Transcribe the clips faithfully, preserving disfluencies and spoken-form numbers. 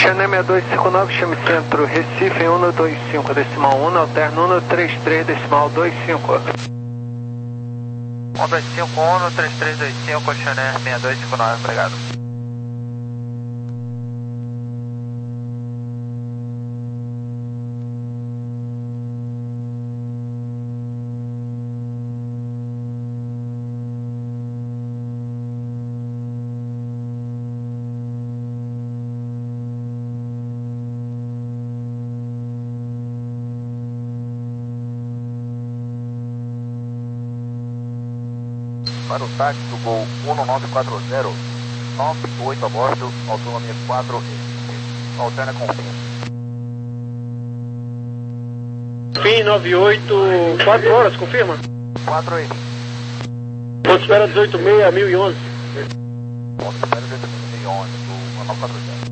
Xané seis dois cinco nove, chame centro Recife em um dois cinco decimal um, alterna um três três decimal dois cinco. um dois cinco, um três três dois cinco, Xané seis dois cinco nove, obrigado. Para o táxi do Gol um nove quatro zero, nove oito a bordo, autonomia quatro, alterna com fim. Fim nove oito, quatro horas, confirma? quatro e Ponto espera dezoito seis, mil e onze. Ponto espera dezoito mil e onze, do um nove quatro zero.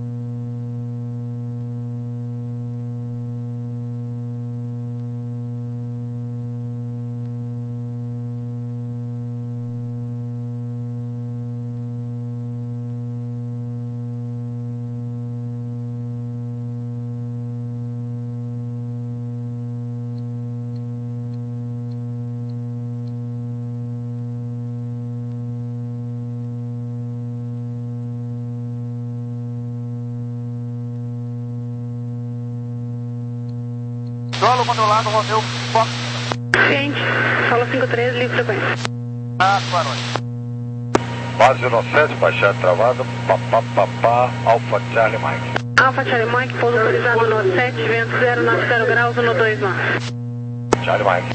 Solo controlado, Romeu Fox. Gente, solo cinco três, livre frequência. Ah, boa noite. Base zero sete, baixada travada, papá, papá, Alfa Charlie Mike. Alfa Charlie Mike, pouso autorizado no sete, vento zero nove zero graus, no dois nove. Charlie Mike.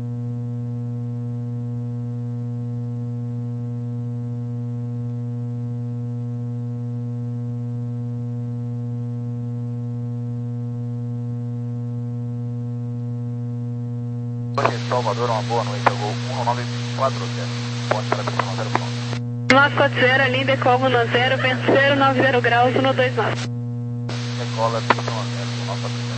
Salvador, uma boa noite, eu vou um nove quatro zero, pode para a zero ponto. nove quatro zero, linha decola no zero, vento zero nove zero graus, no dois nove. Decola a zero, nove quatro zero.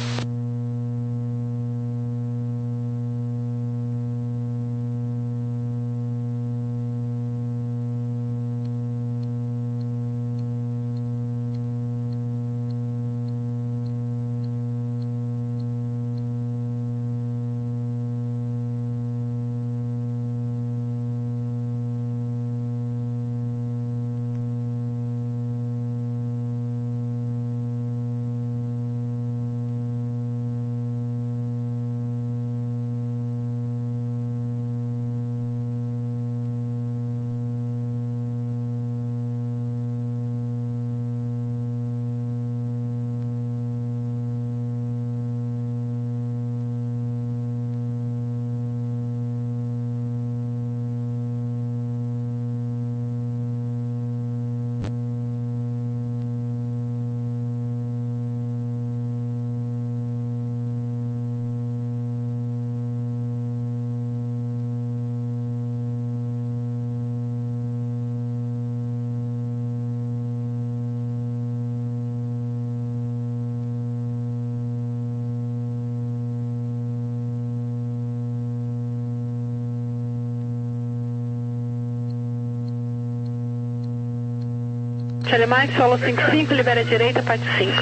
Charlie Mike, solo cinco cinco, libera a direita, parte cinco.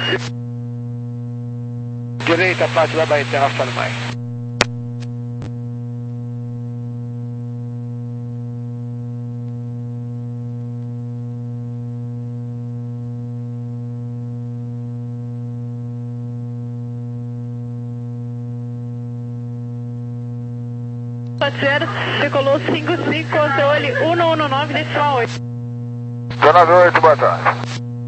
Direita, parte da Bahia Terra, Charlie Mike. quatro zero, decolou cinco cinco, controle um um nove, decimal oito. Zona oito, boa tarde.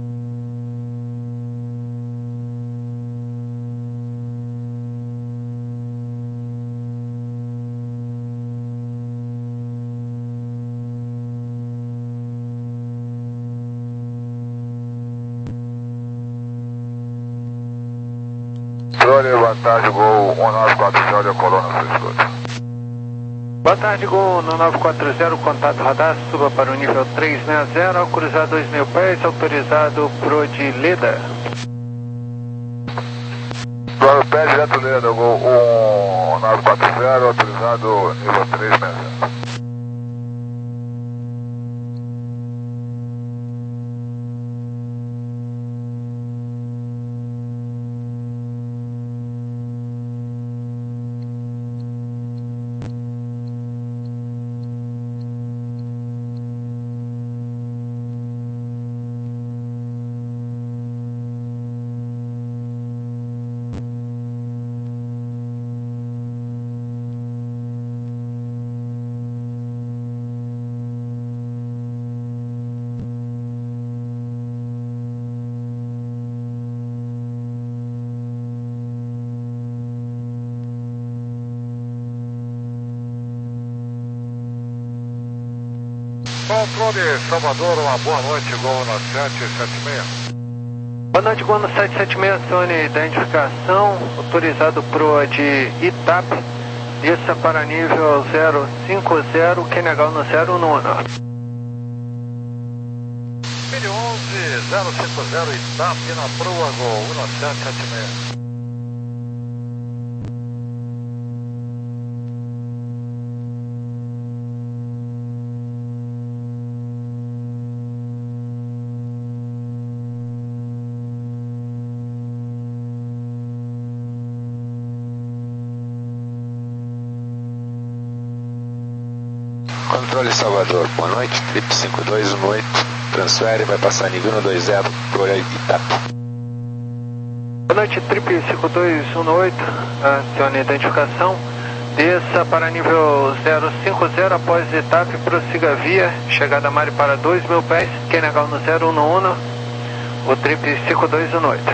Drone, vantagem, Gol um nove quatro zero, de coluna, você escuta. Boa tarde, Gol um nove quatro zero, contato radar, suba para o nível trezentos e sessenta, ao cruzar dois mil pés, autorizado pro de Leda. Drone, pé direto Leda, Gol um nove quatro zero, autorizado nível trezentos e sessenta. Controle Salvador, uma boa noite, Gol no sete sete seis. Boa noite, Gol no sete sete seis, Sony, identificação, autorizado pro de Itap, desça para nível zero cinco zero, Kenegal no zero um um. Mini onze zero cinco zero, Itap na proa, Gol no sete sete seis. Controle Salvador, boa noite, trip cinco dois um oito, transfere, vai passar nível um dois zero, por Itap. Boa noite, trip cinco dois um oito, acione identificação, desça para nível zero cinco zero após Itap, prossiga via, chegada a Mari para dois mil pés, Kenegal no zero um um, o trip cinco dois um oito.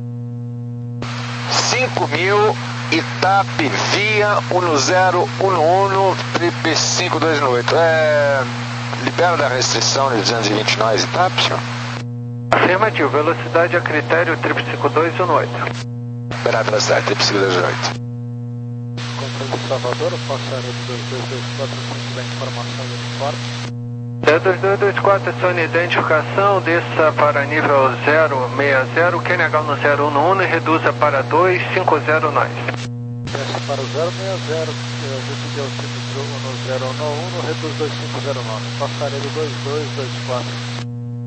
cinco mil, Itap via um zero um um, trip cinco dois um oito. É, libera da restrição de duzentos e vinte nós, Itap, senhor? Afirmativo, velocidade a critério trip cinco dois um oito. Liberar a velocidade, trip cinco dois um oito. Controle Salvador, passar do dois dois dois quatro cinco da informação do uniforme. zero dois dois dois quatro, acione identificação, desça para nível zero seis zero, Kenegal no zero um um e reduza para dois cinco zero nós. Desce para o zero seis zero, decidiu o tipo no zero um um, reduz dois cinco zero nove, passarelo dois dois dois quatro.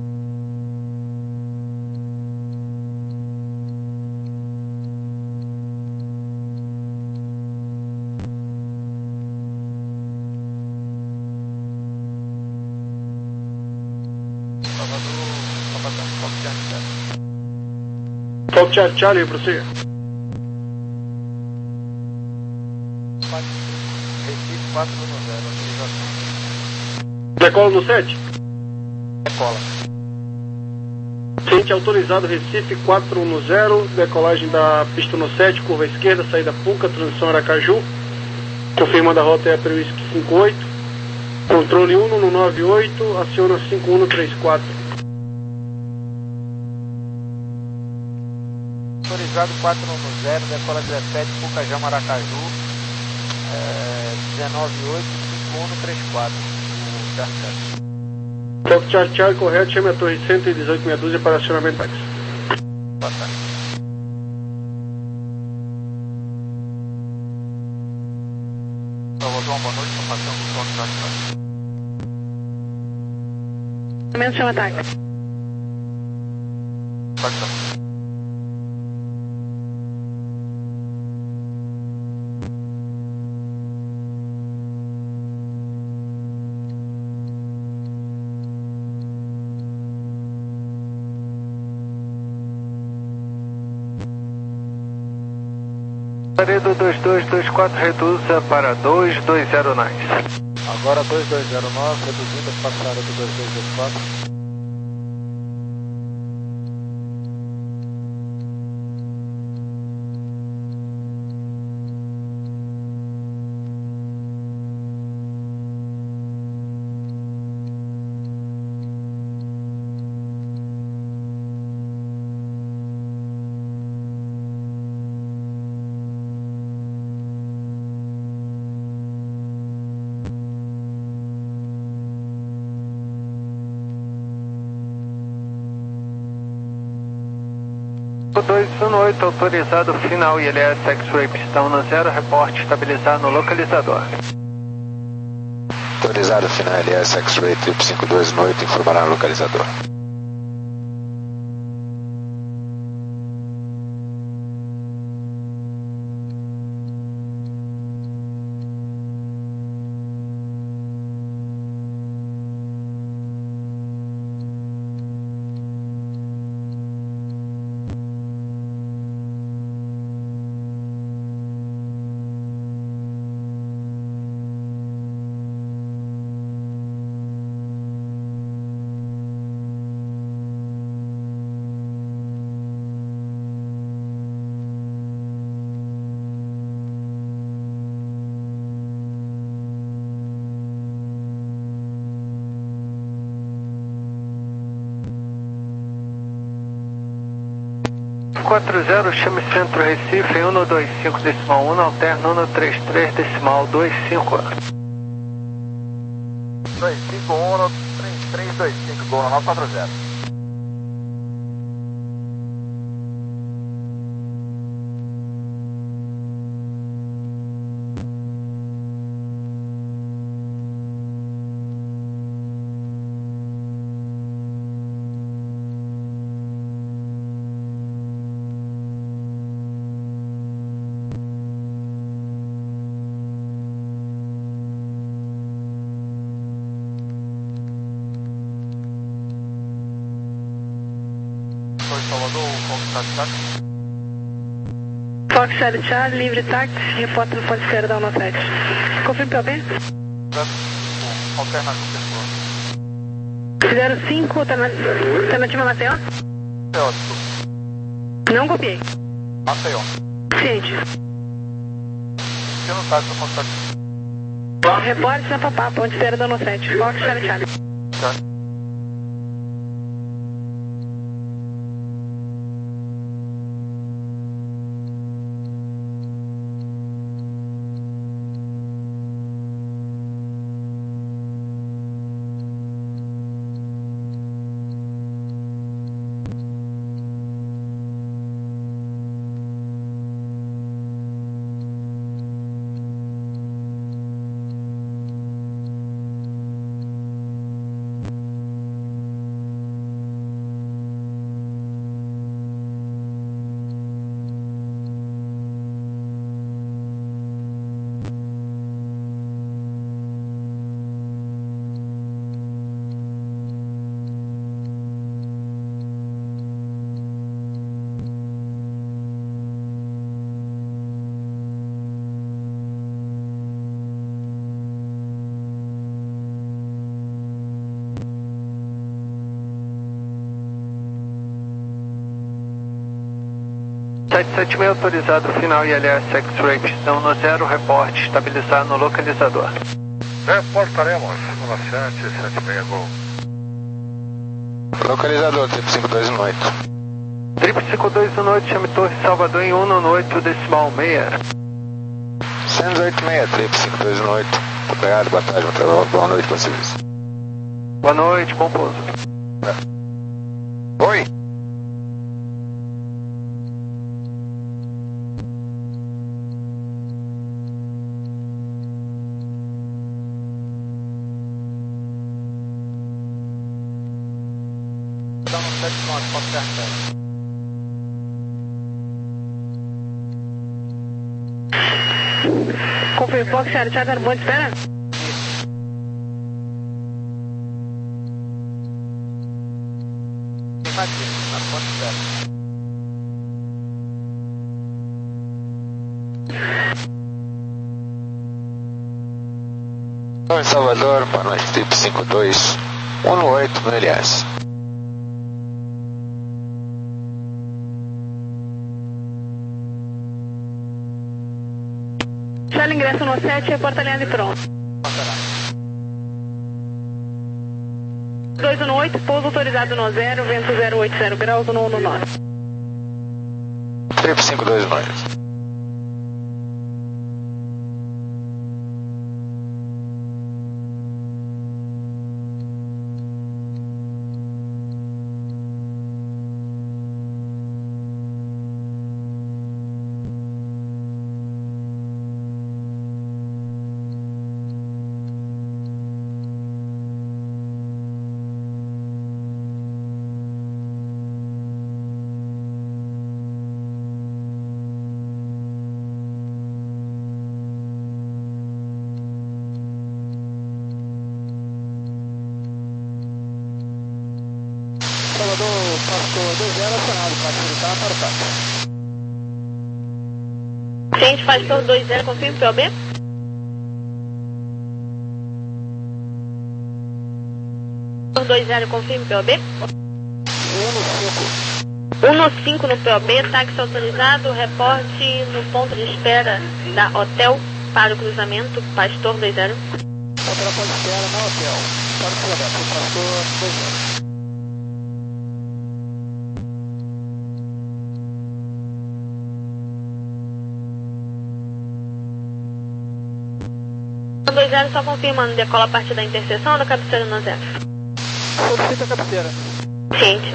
Fox Charlie, Charlie, prossiga. Recife quatro um zero, autorização. Decola no sete? Decola. Ciente autorizado Recife quatro um zero, decolagem da pista no sete, curva esquerda, saída Puca, transição Aracaju. Confirmando a rota é a Prewisp cinco oito. Controle um no nove oito, aciona cinco um três quatro. Autorizado quatro um zero, decola dezessete, Pucajá, Maracaju, é, dezenove oito, cinco um três quatro, o Charlie. Fox Charlie, Charlie, correto, chame a torre cento e dezoito meia dúzia para acionamento táxi. Boa tarde. Salvador, boa noite, estou passando o Fox Charlie. Aumento chama táxi. Pode estar. Laredo dois dois dois quatro, reduza para dois dois zero nós. Agora dois dois zero nove, reduzindo a passada do dois dois dois quatro. dois um oito, autorizado final I L S X-Ray pistão no zero, reporte estabilizar no localizador. Autorizado final I L S X-Ray trip cinco dois um oito, informará no localizador. quatro zero, chame Centro Recife, um dois cinco decimal um, alterna um três três decimal dois cinco. dois cinco um, três três dois cinco, Gol nove quatro zero. Salvador, Fox Charlie Charlie, livre táxi, repórter no Ponte Esquerda da sete. Confirme P O B? Alternativa pessoa. zero cinco, alternativa Maceió? Não copiei. Maceió. Ciente. Eu não sabe se eu consigo. Repórter na Papá, Ponte Esquerda da sete. Fox Charlie Charlie. Tá. sete sete seis autorizado, final I L S X-Ray, pistão no zero, reporte estabilizado no localizador. Reportaremos no sete sete seis, Gol. Localizador, trip cinco dois um oito. Trip cinco dois um oito, chame Torre Salvador em um oito decimal seis. cento e oitenta e seis, trip cinco dois um oito. Obrigado, boa tarde, boa noite para vocês. Boa noite, bom pouso. Oi. Confirme, Fox Charlie Charlie, no ponto de espera? Em Salvador, boa noite, trip cinco dois um oito no L S. Charlie, ingresso no sete, reporta a linha de pronto. dois um oito, pouso autorizado no zero, vento zero oito zero graus no um nove. Trip cinco dois um oito. Salvador passou dois zero acionado para facilitar para o táxi. Ciente, faz por dois zero, confirme P O B? Por dois zero, confirme P O B? um no cinco no P O B, táxi autorizado, reporte no ponto de espera da Hotel para o cruzamento, Pastor dois zero. Hotel ponto de espera na Hotel, para o cruzamento, Pastor dois zero. dois zero, só confirmando, decola a partir da interseção ou da cabeceira no zero? Solicita a cabeceira. Ciente.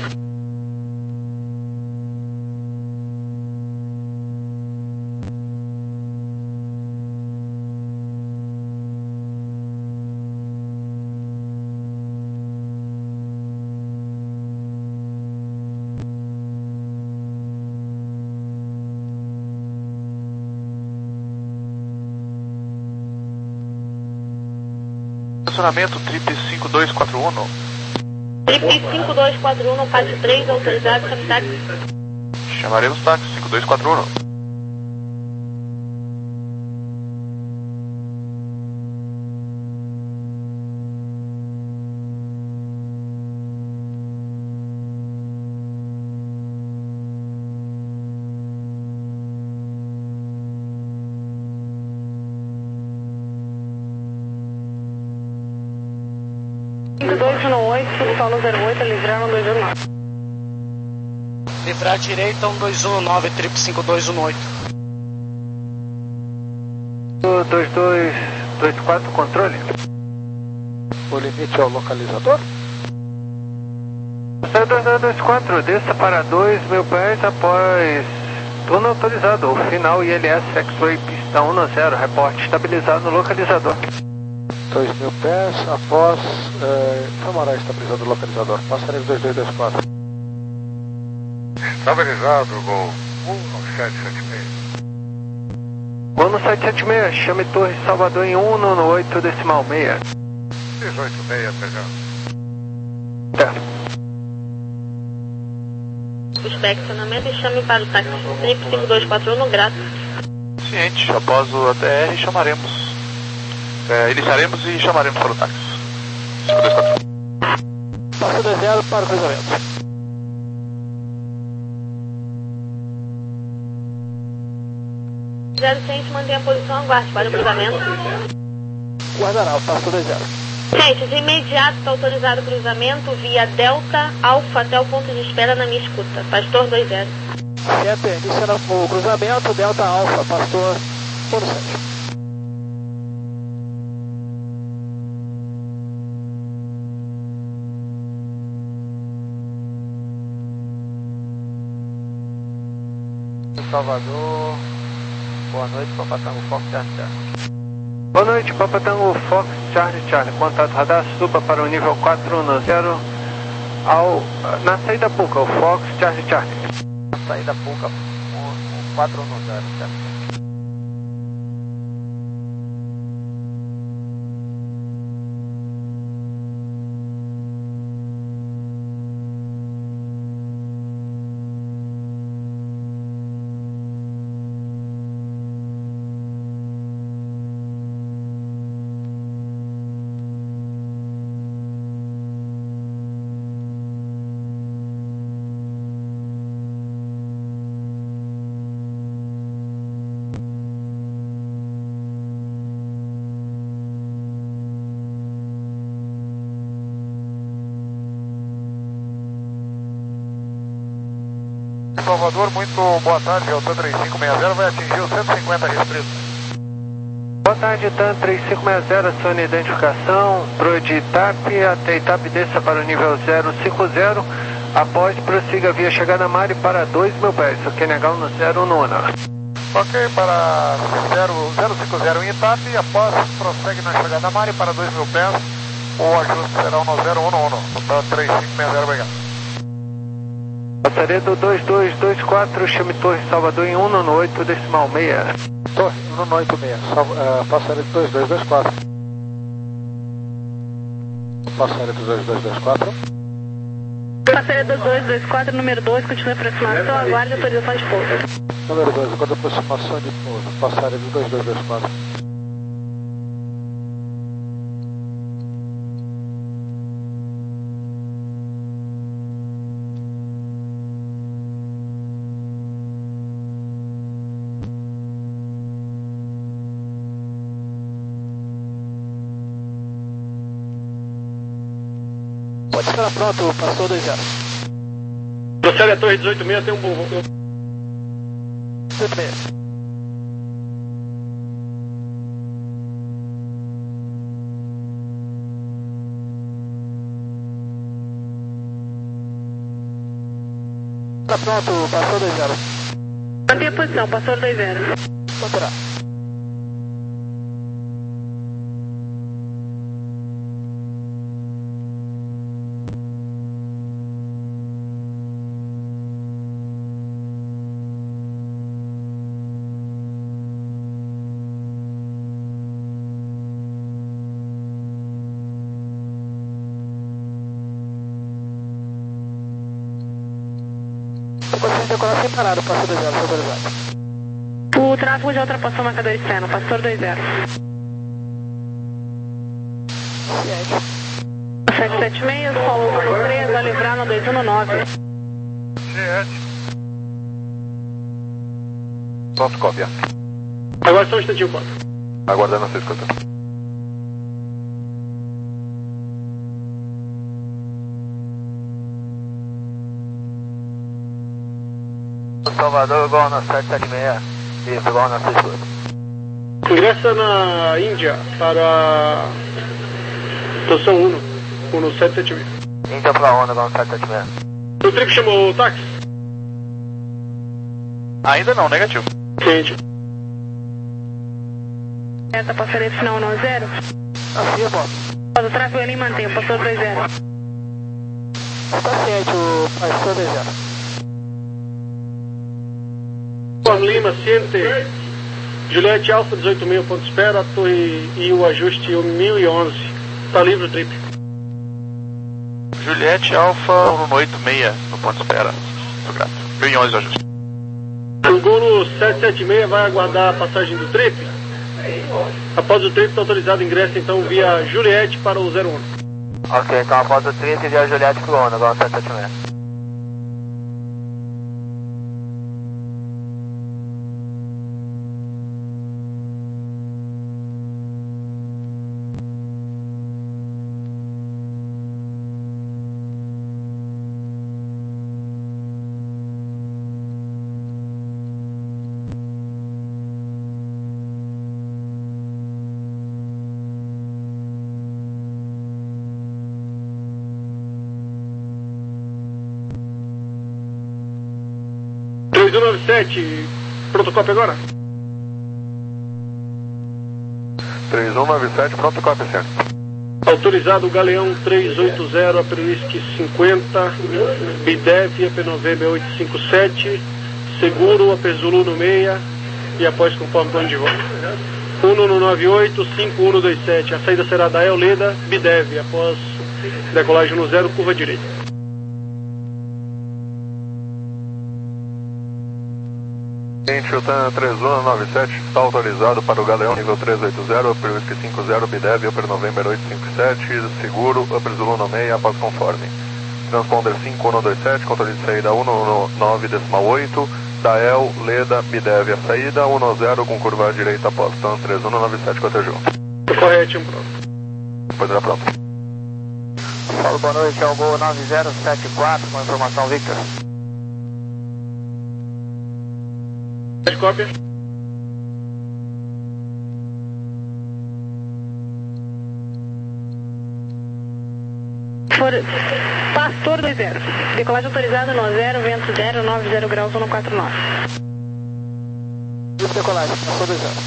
Estacionamento Trip cinco dois quatro um. Trip cinco dois quatro um, pátio três, autorizado, chame táxi. Chamaremos táxi cinco dois quatro um. cinco dois um oito, solo zero oito, livrar um dois um nove. Livrar direita um dois um nove, trip cinco dois um oito. dois dois dois quatro, controle. O limite é o localizador? dois dois dois quatro, desça para dois mil pés após turno autorizado. O final I L S X-Ray pista um no zero, reporte estabilizado no localizador. dois mil pés após é, Samará estabilizado o localizador. Passarinho dois dois dois quatro. Estabilizado, gol um sete sete seis. Gol no sete sete seis, chame Torre Salvador em um no oito decimal seis. dezoito seis, pegando. Certo. Suspect acionamento e chame para o táxi Trip cinco dois quatro um no Grato. Ciente, após o A T R chamaremos. É, iniciaremos e chamaremos para o táxi. cinco dois quatro um. Passo dois zero para o cruzamento. zero cem, mantenha a posição, aguarde para o cruzamento. Guardará o passo dois zero. Gente, de imediato está autorizado o cruzamento via Delta Alfa até o ponto de espera na minha escuta. Pastor dois zero. Certo, iniciando o cruzamento, Delta Alfa, pastor ponto sete. Salvador, boa noite, Papatango Fox Charlie Charlie. Boa noite, Papatango Fox Charlie Charlie. Contato radar, suba para o nível quatro no zero ao, na saída Puca, o Fox Charlie Charlie. Saída Puca, quatro no zero, certo? Salvador, muito boa tarde, Altan três cinco seis zero vai atingir os cento e cinquenta restritos. Boa tarde, Tan três cinco seis zero, acione identificação, pro de Itap, até Itap desça para o nível zero cinco zero, após prossiga via chegada Mari para dois mil pés, o Q N H no zero um nona. Ok, para zero cinco zero em Itap e após prossegue na chegada Mari para dois mil pés, o ajuste será no zero um um, Altan três cinco seis zero, obrigado. Passaria do dois dois dois quatro, chame Torre Salvador em um no oito decimal seis. Torre um no oito seis. Uh, passarinho dois dois dois quatro. Passarinho do dois dois dois quatro. Passaria do dois dois quatro, número dois, continua a aproximação, aguarde autorização de pouso. Número dois, aguarde aproximação de pouso. Passarinho do dois dois dois quatro. Pode esperar pronto, passou dois zero. Procede a Torre dezoito seis, tem um burro. dezoito seis. Tá pronto, passou dois zero. Mantenha a posição, passou dois zero. Manterá. Decolar sem parado, passou dois zero, autorizado. O tráfego já ultrapassou o marcador externo, passou dois zero. sete sete seis, Solo um três, a livrar no dois um nove. Pronto, cópia. Agora só um instantinho, Cota. Aguardando a sua escuta. Salvador, igual na sete sete seis, isso, igual na seis oito. Ingressa na Índia para posição um, um sete sete seis. Índia pra onda, igual na sete sete seis. O trip chamou o táxi? Ainda não, negativo. Ciente. Essa passaria final um zero. Assim é bom. O tráfego ali mantém, passou dois zero. Está ciente, o passou dois zero. Juan Lima, ciente. Juliette Alfa dezoito mil, ponto de espera, torre e o ajuste mil e onze. Está livre o trip. Juliette Alfa um oito seis no ponto de espera. Muito grato. mil e onze de ajuste. O Golo sete sete seis vai aguardar a passagem do trip. Após o trip está autorizado, ingressa então via Juliette para o zero um. Ok, então após o trip via Juliette pro onda, igual na sete sete seis. três um nove sete, pronto cópia agora? três um nove sete, pronto, cópia, senhor. Autorizado o Galeão trezentos e oitenta, Aperiwhisky cinquenta, Bidev, A P November oitocentos e cinquenta e sete, seguro, A P Zulu no meia e após conforme plano de voo. um um nove oito, cinco um dois sete, a saída será da Euleda, Bidev, após decolagem no zero, curva direita. Chiltan três um nove sete está autorizado para o Galeão nível trezentos e oitenta, Upper Whisky cinquenta, Bidev, Upper November oitocentos e cinquenta e sete, seguro, Upper Zulu no meio, após conforme. Transponder cinco um dois sete, controle de saída um um nove decimal oito, Dael, Leda, Bidev, a saída um zero com curva à direita após Tan três um nove sete, cotejou. Correto, pronto. Pois era pronto. Fala, boa noite, é o Gol nove zero sete quatro, com informação Victor. Cópia. For... Pastor dois zero. Decolagem autorizada no zero, vento zero, nove zero graus, um quatro nove. Decolagem, passou dois zero.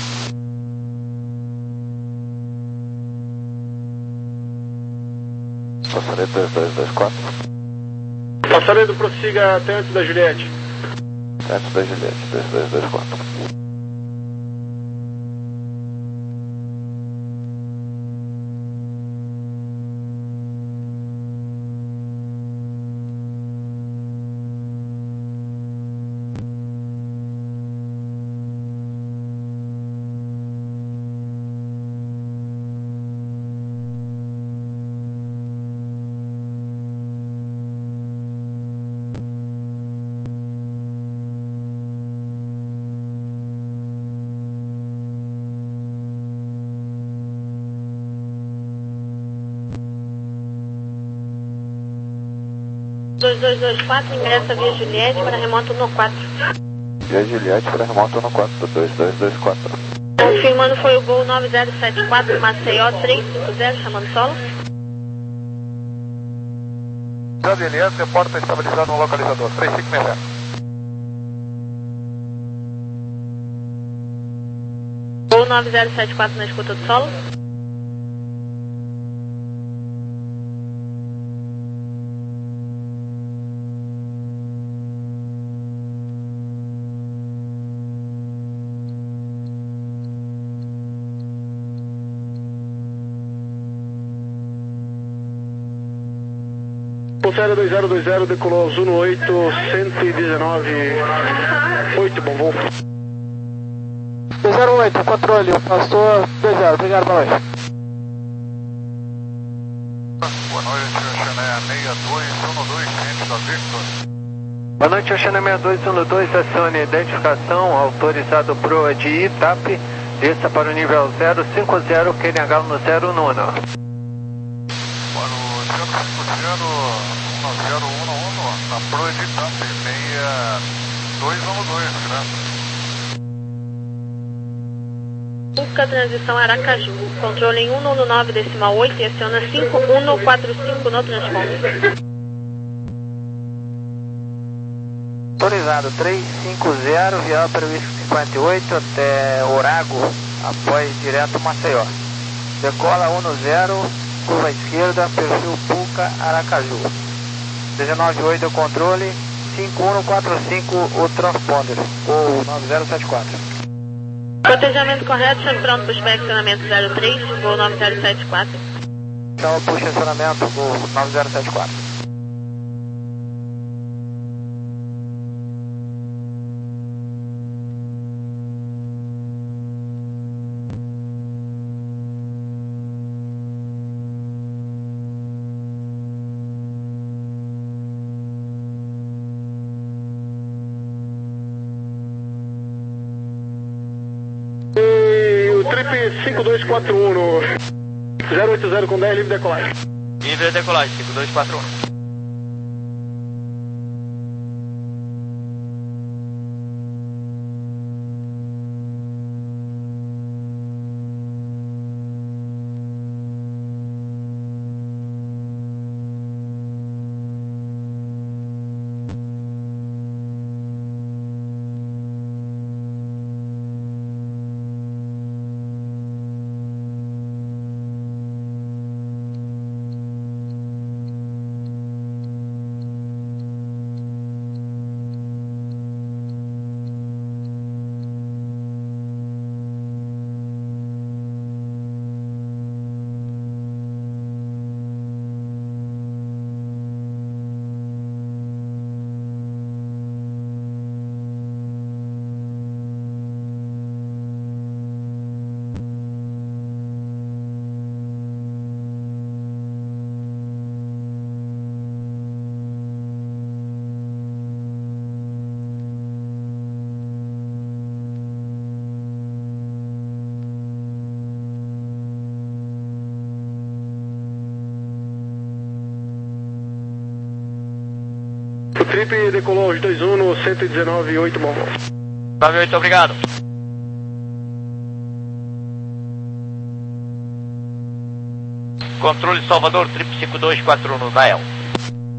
Passaredo dois dois dois quatro. Passaredo prossiga até antes da Juliette. Antes da Juliette, dois dois dois quatro. dois dois dois quatro, ingressa via Juliette para remoto no quatro. Via Juliette para remoto no quatro, dois dois dois quatro. Confirmando foi o Gol nove zero sete quatro, Maceió trezentos e cinquenta, chamando solo. Já D L S, reporta estabilizado no localizador, três cinco seis zero. Gol nove zero sete quatro na escuta do solo. Pulseira dois zero dois zero, decolou Zuno oito, cento e dezenove, oito, bom voo. dois zero oito, controle, pastor dois zero, obrigado, boa noite. Boa noite, Oceané seis dois um dois, cliente da Victor. Boa noite, Oceané seis dois um dois, acione identificação, autorizado pro de Itap, desça para o nível zero cinco zero, Q N H no zero nono. Para o zero cinco zero um zero um um, na proa de Itap, seis dois um dois, graças. Busca transição Aracaju, controle em cento e nove decimal oito e aciona cinco um quatro cinco no transponder. Autorizado três cinco zero, vial para o cinquenta e oito até Orago, após direto Maceió. Decola um zero, curva esquerda, perfil Puca, Aracaju. dezenove oito o controle, cinco um quatro cinco o transponder, ou nove zero sete quatro. Cotejamento correto, chame pronto para o estacionamento zero três, Gol nove zero sete quatro. Chama para o estacionamento, Gol nove zero sete quatro. Trip cinco dois quatro um no zero oito zero com dez, livre decolagem. Livre decolagem, cinco dois quatro um. O Trip decolou os dois um no cento e dezenove, oito, bom voo. nove oito, obrigado. Controle Salvador, Trip cinco dois quatro um no Dial.